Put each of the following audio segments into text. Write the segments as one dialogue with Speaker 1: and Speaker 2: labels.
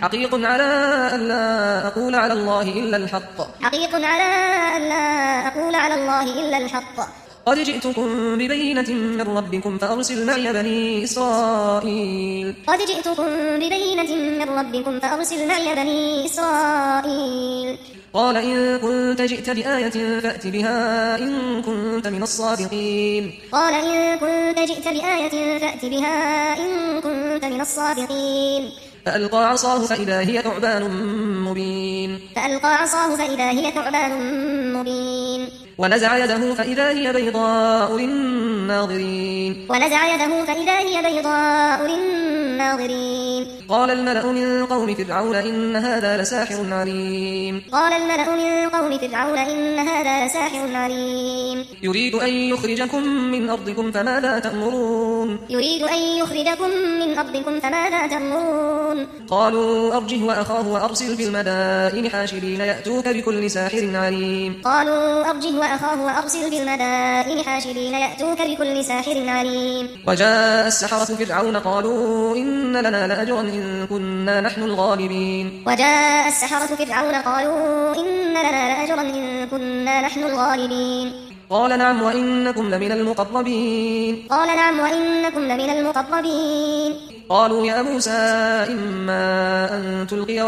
Speaker 1: حقيق على أن لا أقول على الله إلا الحق.
Speaker 2: حقيق على أن لا أقول على الله إلا الحق.
Speaker 1: قد جئتكم ببينة من ربكم فأرسل معي بني إسرائيل.
Speaker 2: قد جئتكم ببينة من ربكم فأرسل معي بني إسرائيل.
Speaker 1: قال إن كنت جئت بآية فأت بها إن كنت من الصادقين.
Speaker 2: قال إن كنت جئت بآية فأت بها إن كنت من الصادقين.
Speaker 1: فألقى عصاه فإذا هي ثعبان مبين.
Speaker 2: فألقى عصاه فإذا هي ثعبان مبين.
Speaker 1: ونزع يده فإذا هي بيضاء للناظرين.
Speaker 2: ونزع يده فإذا هي بيضاء للناظرين.
Speaker 1: قال الملأ من قوم فرعون إن هذا لساحر عليم.
Speaker 2: قال الملأ من قوم فرعون إن هذا لساحر عليم.
Speaker 1: يريد أن يخرجكم من أرضكم فماذا تأمرون.
Speaker 2: يريد أن يخرجكم من أرضكم فماذا تأمرون.
Speaker 1: قالوا أرجه وأخاه وأرسل في المدائن حاشرين يأتوك بكل ساحر عليم.
Speaker 2: قالوا أرجه وأخاه وأرسل في المدائن حاشرين يأتوك بكل ساحر عليم.
Speaker 1: وجاء السحرة فرعون قالوا إن لنا لأجرا إن كنا نحن الغالبين.
Speaker 2: وجاء السحرة فرعون قالوا إن لنا لأجرا إن كنا نحن الغالبين.
Speaker 1: قال نعم وإنكم لمن المقربين.
Speaker 2: قال نعم وإنكم لمن المقربين.
Speaker 1: قالوا يا موسى إما أن تلقي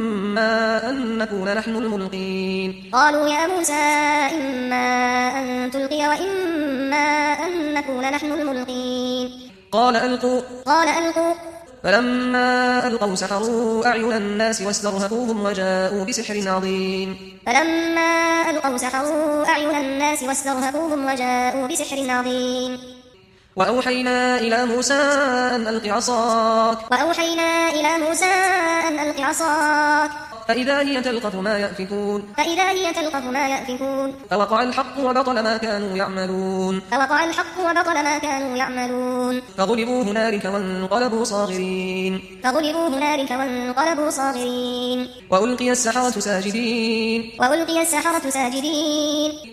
Speaker 1: وإما أن نكون نحن الملقين.
Speaker 2: قالوا يا موسى إما أن تلقي وإما أن نكون نحن الملقين.
Speaker 1: قال ألقوا.
Speaker 2: قال ألقوا.
Speaker 1: فلما ألقوا سحروا أعين الناس واسترهبوهم وجاءوا بسحر عظيم.
Speaker 2: فلما ألقوا سحروا أعين الناس واسترهبوهم وجاءوا بسحر عظيم.
Speaker 1: وأوحينا إلى موسى أن ألق عصاك.
Speaker 2: وأوحينا إلى موسى أن ألق عصاك.
Speaker 1: فإذا هي تلقف ما يأفكون.
Speaker 2: فإذا هي تلقف ما يأفكون.
Speaker 1: فوقع الحق وبطل ما كانوا يعملون.
Speaker 2: فوقع الحق وبطل ما كانوا يعملون.
Speaker 1: فغلبوا هنالك وانقلبوا صاغرين.
Speaker 2: فغلبوا هنالك وانقلبوا صاغرين.
Speaker 1: وألقي السحرة ساجدين.
Speaker 2: وألقي السحرة ساجدين.